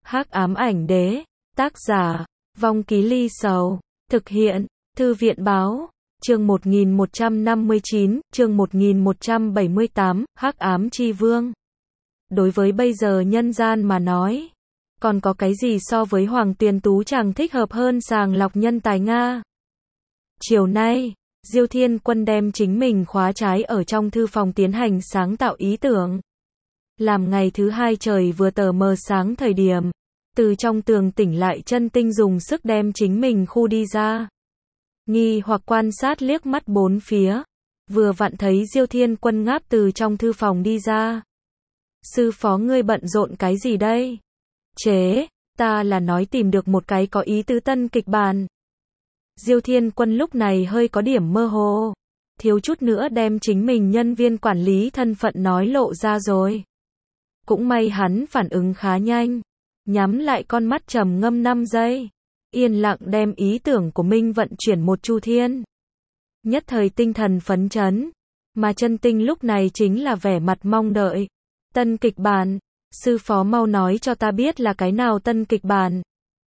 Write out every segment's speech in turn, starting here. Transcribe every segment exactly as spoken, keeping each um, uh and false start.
Hắc ám ảnh đế, tác giả, Vong Ký Ly Sầu, thực hiện, Thư viện báo, chương một nghìn một trăm năm mươi chín, chương một nghìn một trăm bảy mươi tám, Hắc ám chi vương. Đối với bây giờ nhân gian mà nói, còn có cái gì so với Hoàng Tuyền Tú Tràng thích hợp hơn sàng lọc nhân tài Nga? Chiều nay, Diêu Thiên Quân đem chính mình khóa trái ở trong thư phòng tiến hành sáng tạo ý tưởng. Làm ngày thứ hai trời vừa tờ mờ sáng thời điểm, từ trong tường tỉnh lại Chân Tinh dùng sức đem chính mình khu đi ra. Nghi hoặc quan sát liếc mắt bốn phía, vừa vặn thấy Diêu Thiên Quân ngáp từ trong thư phòng đi ra. Sư phó ngươi bận rộn cái gì đây? Chế, ta là nói tìm được một cái có ý tứ tân kịch bản. Diêu Thiên Quân lúc này hơi có điểm mơ hồ, thiếu chút nữa đem chính mình nhân viên quản lý thân phận nói lộ ra rồi. Cũng may hắn phản ứng khá nhanh, nhắm lại con mắt trầm ngâm năm giây, yên lặng đem ý tưởng của mình vận chuyển một chu thiên. Nhất thời tinh thần phấn chấn, mà Chân Tinh lúc này chính là vẻ mặt mong đợi. Tân kịch bản, sư phó mau nói cho ta biết là cái nào tân kịch bản.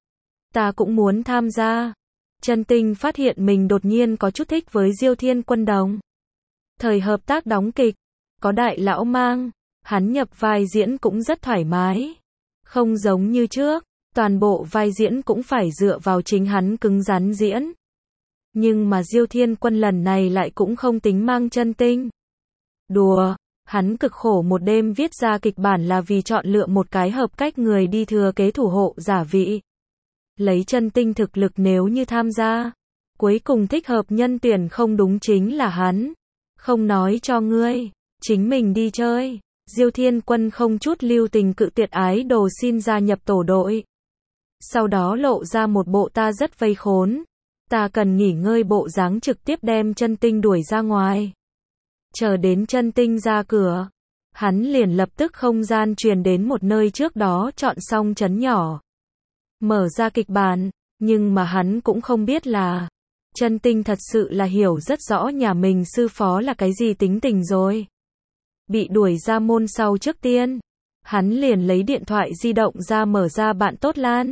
Ta cũng muốn tham gia. Chân Tinh phát hiện mình đột nhiên có chút thích với Diêu Thiên Quân đồng. Thời hợp tác đóng kịch, có đại lão mang, hắn nhập vai diễn cũng rất thoải mái. Không giống như trước, toàn bộ vai diễn cũng phải dựa vào chính hắn cứng rắn diễn. Nhưng mà Diêu Thiên Quân lần này lại cũng không tính mang Chân Tinh. Đùa, hắn cực khổ một đêm viết ra kịch bản là vì chọn lựa một cái hợp cách người đi thừa kế thủ hộ giả vị. Lấy Chân Tinh thực lực nếu như tham gia, cuối cùng thích hợp nhân tuyển không đúng chính là hắn. Không nói cho ngươi, chính mình đi chơi. Diêu Thiên Quân không chút lưu tình cự tuyệt ái đồ xin gia nhập tổ đội. Sau đó lộ ra một bộ ta rất vây khốn, ta cần nghỉ ngơi bộ dáng, trực tiếp đem Chân Tinh đuổi ra ngoài. Chờ đến Chân Tinh ra cửa, hắn liền lập tức không gian truyền đến một nơi trước đó chọn xong trấn nhỏ. Mở ra kịch bản, nhưng mà hắn cũng không biết là Chân Tinh thật sự là hiểu rất rõ nhà mình sư phó là cái gì tính tình rồi. Bị đuổi ra môn sau trước tiên, hắn liền lấy điện thoại di động ra mở ra bạn tốt lan.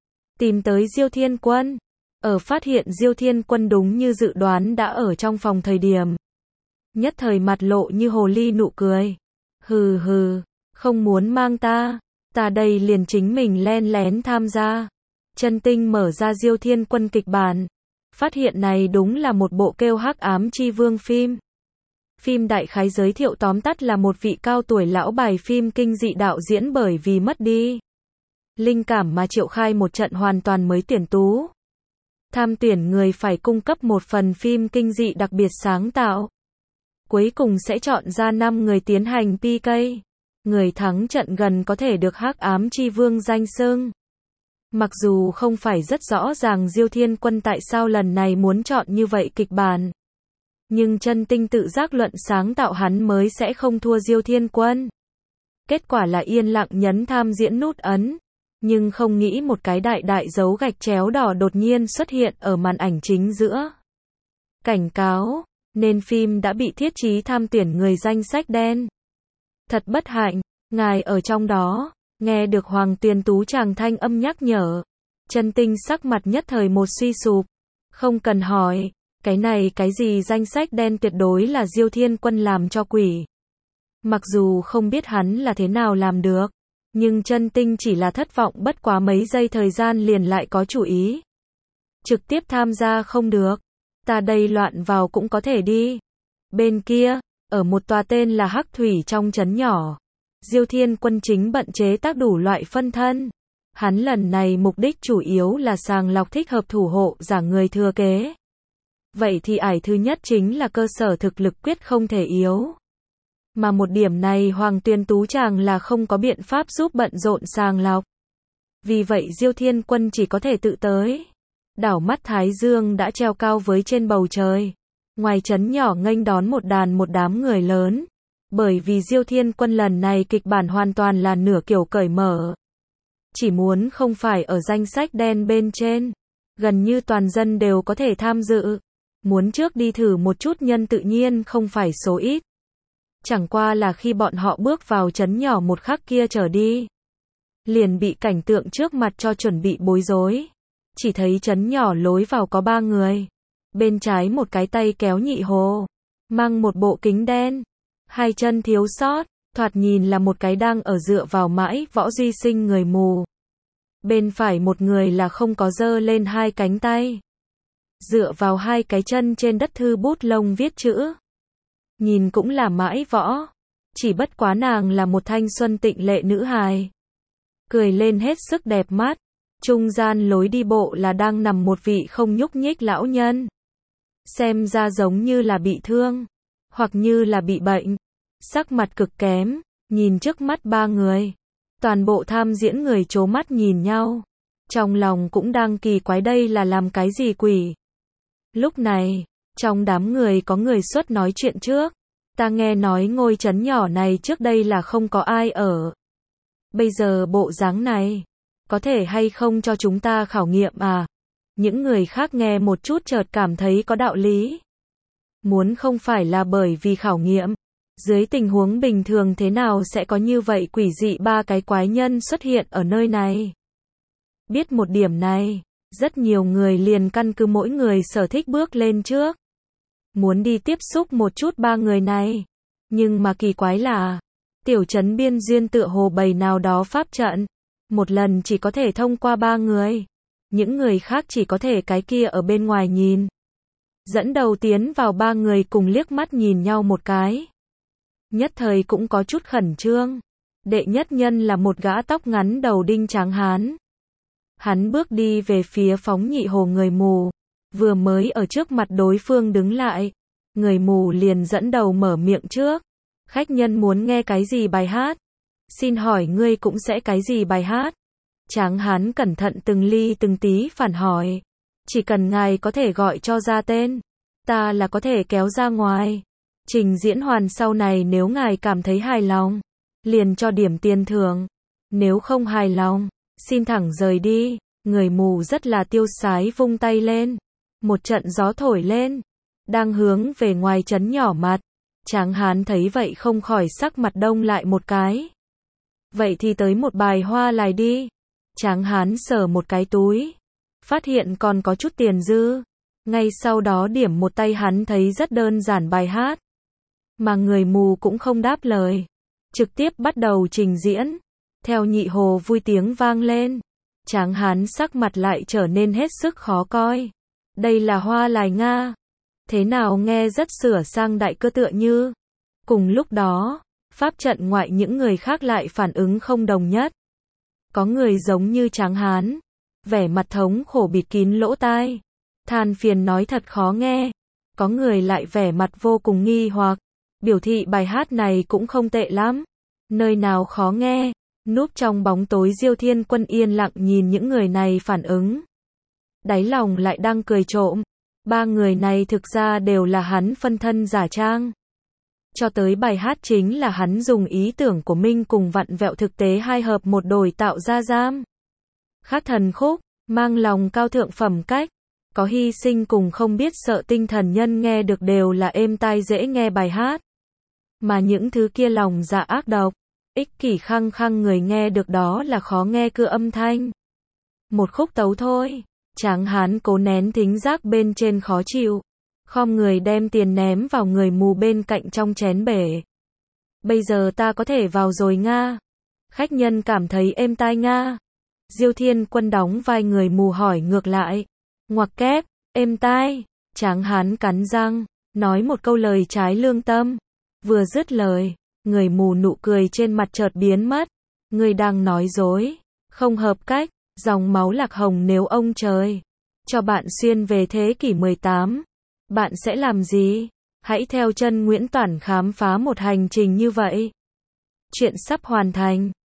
Tìm tới Diêu Thiên Quân. Ở phát hiện Diêu Thiên Quân đúng như dự đoán đã ở trong phòng thời điểm. Nhất thời mặt lộ như hồ ly nụ cười. Hừ hừ, không muốn mang ta. Ta đây liền chính mình len lén tham gia. Chân Tinh mở ra Diêu Thiên Quân kịch bản. Phát hiện này đúng là một bộ kêu Hắc ám chi vương phim. Phim đại khái giới thiệu tóm tắt là một vị cao tuổi lão bài phim kinh dị đạo diễn bởi vì mất đi linh cảm mà triệu khai một trận hoàn toàn mới tuyển tú. Tham tuyển người phải cung cấp một phần phim kinh dị đặc biệt sáng tạo. Cuối cùng sẽ chọn ra năm người tiến hành pê ca. Người thắng trận gần có thể được Hắc ám chi vương danh xưng. Mặc dù không phải rất rõ ràng Diêu Thiên Quân tại sao lần này muốn chọn như vậy kịch bản. Nhưng Chân Tinh tự giác luận sáng tạo hắn mới sẽ không thua Diêu Thiên Quân. Kết quả là yên lặng nhấn tham diễn nút ấn. Nhưng không nghĩ một cái đại đại dấu gạch chéo đỏ đột nhiên xuất hiện ở màn ảnh chính giữa. Cảnh cáo, nên phim đã bị thiết trí tham tuyển người danh sách đen. Thật bất hạnh, ngài ở trong đó. Nghe được Hoàng Tuyền Tú Tràng thanh âm nhắc nhở. Chân Tinh sắc mặt nhất thời một suy sụp. Không cần hỏi. Cái này cái gì danh sách đen tuyệt đối là Diêu Thiên Quân làm cho quỷ. Mặc dù không biết hắn là thế nào làm được, nhưng Chân Tinh chỉ là thất vọng bất quá mấy giây thời gian liền lại có chủ ý. Trực tiếp tham gia không được. Ta đây loạn vào cũng có thể đi. Bên kia, ở một tòa tên là Hắc Thủy trong trấn nhỏ, Diêu Thiên Quân chính bận chế tác đủ loại phân thân. Hắn lần này mục đích chủ yếu là sàng lọc thích hợp thủ hộ giả người thừa kế. Vậy thì ải thứ nhất chính là cơ sở thực lực quyết không thể yếu. Mà một điểm này Hoàng Tuyền Tú Tràng là không có biện pháp giúp bận rộn sàng lọc. Vì vậy Diêu Thiên Quân chỉ có thể tự tới. Đảo mắt Thái Dương đã treo cao với trên bầu trời. Ngoài trấn nhỏ nghênh đón một đàn một đám người lớn. Bởi vì Diêu Thiên Quân lần này kịch bản hoàn toàn là nửa kiểu cởi mở. Chỉ muốn không phải ở danh sách đen bên trên. Gần như toàn dân đều có thể tham dự. Muốn trước đi thử một chút nhân tự nhiên không phải số ít. Chẳng qua là khi bọn họ bước vào trấn nhỏ một khắc kia trở đi. liền bị cảnh tượng trước mặt cho chuẩn bị bối rối. Chỉ thấy trấn nhỏ lối vào có ba người. Bên trái một cái tay kéo Nhị Hồ, mang một bộ kính đen, hai chân thiếu sót, thoạt nhìn là một cái đang ở dựa vào mãi Võ Duy Sinh người mù. Bên phải một người là không có giơ lên hai cánh tay, dựa vào hai cái chân trên đất thư bút lông viết chữ. Nhìn cũng là mãi Võ, chỉ bất quá nàng là một thanh xuân tịnh lệ nữ hài, cười lên hết sức đẹp mắt. Trung gian lối đi bộ là đang nằm một vị không nhúc nhích lão nhân, xem ra giống như là bị thương, hoặc như là bị bệnh, sắc mặt cực kém. Nhìn trước mắt ba người, toàn bộ tham diễn người trố mắt nhìn nhau, trong lòng cũng đang kỳ quái đây là làm cái gì quỷ. Lúc này, trong đám người có người xuất nói chuyện trước. Ta nghe nói ngôi trấn nhỏ này trước đây là không có ai ở. Bây giờ bộ dáng này, có thể hay không cho chúng ta khảo nghiệm à? Những người khác nghe một chút chợt cảm thấy có đạo lý. Muốn không phải là bởi vì khảo nghiệm, dưới tình huống bình thường thế nào sẽ có như vậy quỷ dị ba cái quái nhân xuất hiện ở nơi này. Biết một điểm này, rất nhiều người liền căn cứ mỗi người sở thích bước lên trước, muốn đi tiếp xúc một chút ba người này. Nhưng mà kỳ quái là, tiểu trấn biên duyên tựa hồ bày nào đó pháp trận, một lần chỉ có thể thông qua ba người, những người khác chỉ có thể cái kia ở bên ngoài nhìn. Dẫn đầu tiến vào ba người cùng liếc mắt nhìn nhau một cái, nhất thời cũng có chút khẩn trương. Đệ nhất nhân là một gã tóc ngắn đầu đinh tráng hán. Hắn bước đi về phía Phóng Nhị Hồ người mù, vừa mới ở trước mặt đối phương đứng lại, người mù liền dẫn đầu mở miệng trước. Khách nhân muốn nghe cái gì bài hát? Xin hỏi ngươi cũng sẽ cái gì bài hát? Tráng hán cẩn thận từng ly từng tí phản hỏi. Chỉ cần ngài có thể gọi cho ra tên, ta là có thể kéo ra ngoài. Trình diễn hoàn sau này nếu ngài cảm thấy hài lòng, liền cho điểm tiền thưởng. Nếu không hài lòng, xin thẳng rời đi. Người mù rất là tiêu sái vung tay lên. Một trận gió thổi lên, đang hướng về ngoài trấn nhỏ mặt. Tráng hán thấy vậy không khỏi sắc mặt đông lại một cái. Vậy thì tới một bài hoa lại đi. Tráng hán sờ một cái túi, phát hiện còn có chút tiền dư. Ngay sau đó điểm một tay hắn thấy rất đơn giản bài hát. Mà người mù cũng không đáp lời, trực tiếp bắt đầu trình diễn. Theo Nhị Hồ vui tiếng vang lên, Tráng hán sắc mặt lại trở nên hết sức khó coi. Đây là hoa lài Nga. Thế nào nghe rất sửa sang đại cơ tựa như. Cùng lúc đó, pháp trận ngoại những người khác lại phản ứng không đồng nhất. Có người giống như Tráng hán, vẻ mặt thống khổ bịt kín lỗ tai, than phiền nói thật khó nghe. Có người lại vẻ mặt vô cùng nghi hoặc, biểu thị bài hát này cũng không tệ lắm. Nơi nào khó nghe? Núp trong bóng tối Diêu Thiên Quân yên lặng nhìn những người này phản ứng, đáy lòng lại đang cười trộm. Ba người này thực ra đều là hắn phân thân giả trang. Cho tới bài hát chính là hắn dùng ý tưởng của mình cùng vặn vẹo thực tế hai hợp một đổi tạo ra giam. Khát thần khúc, mang lòng cao thượng phẩm cách, có hy sinh cùng không biết sợ tinh thần nhân nghe được đều là êm tai dễ nghe bài hát. Mà những thứ kia lòng dạ ác độc, ích kỷ khăng khăng người nghe được đó là khó nghe cưa âm thanh. Một khúc tấu thôi. Tráng hán cố nén thính giác bên trên khó chịu, khom người đem tiền ném vào người mù bên cạnh trong chén bể. Bây giờ ta có thể vào rồi Nga. Khách nhân cảm thấy êm tai Nga. Diêu Thiên Quân đóng vai người mù hỏi ngược lại. Ngoặc kép, êm tai. Tráng hán cắn răng, nói một câu lời trái lương tâm. Vừa dứt lời, người mù nụ cười trên mặt chợt biến mất. Người đang nói dối, không hợp cách. Dòng máu lạc hồng nếu ông trời cho bạn xuyên về thế kỷ mười tám, bạn sẽ làm gì? Hãy theo chân Nguyễn Toản khám phá một hành trình như vậy. Chuyện sắp hoàn thành.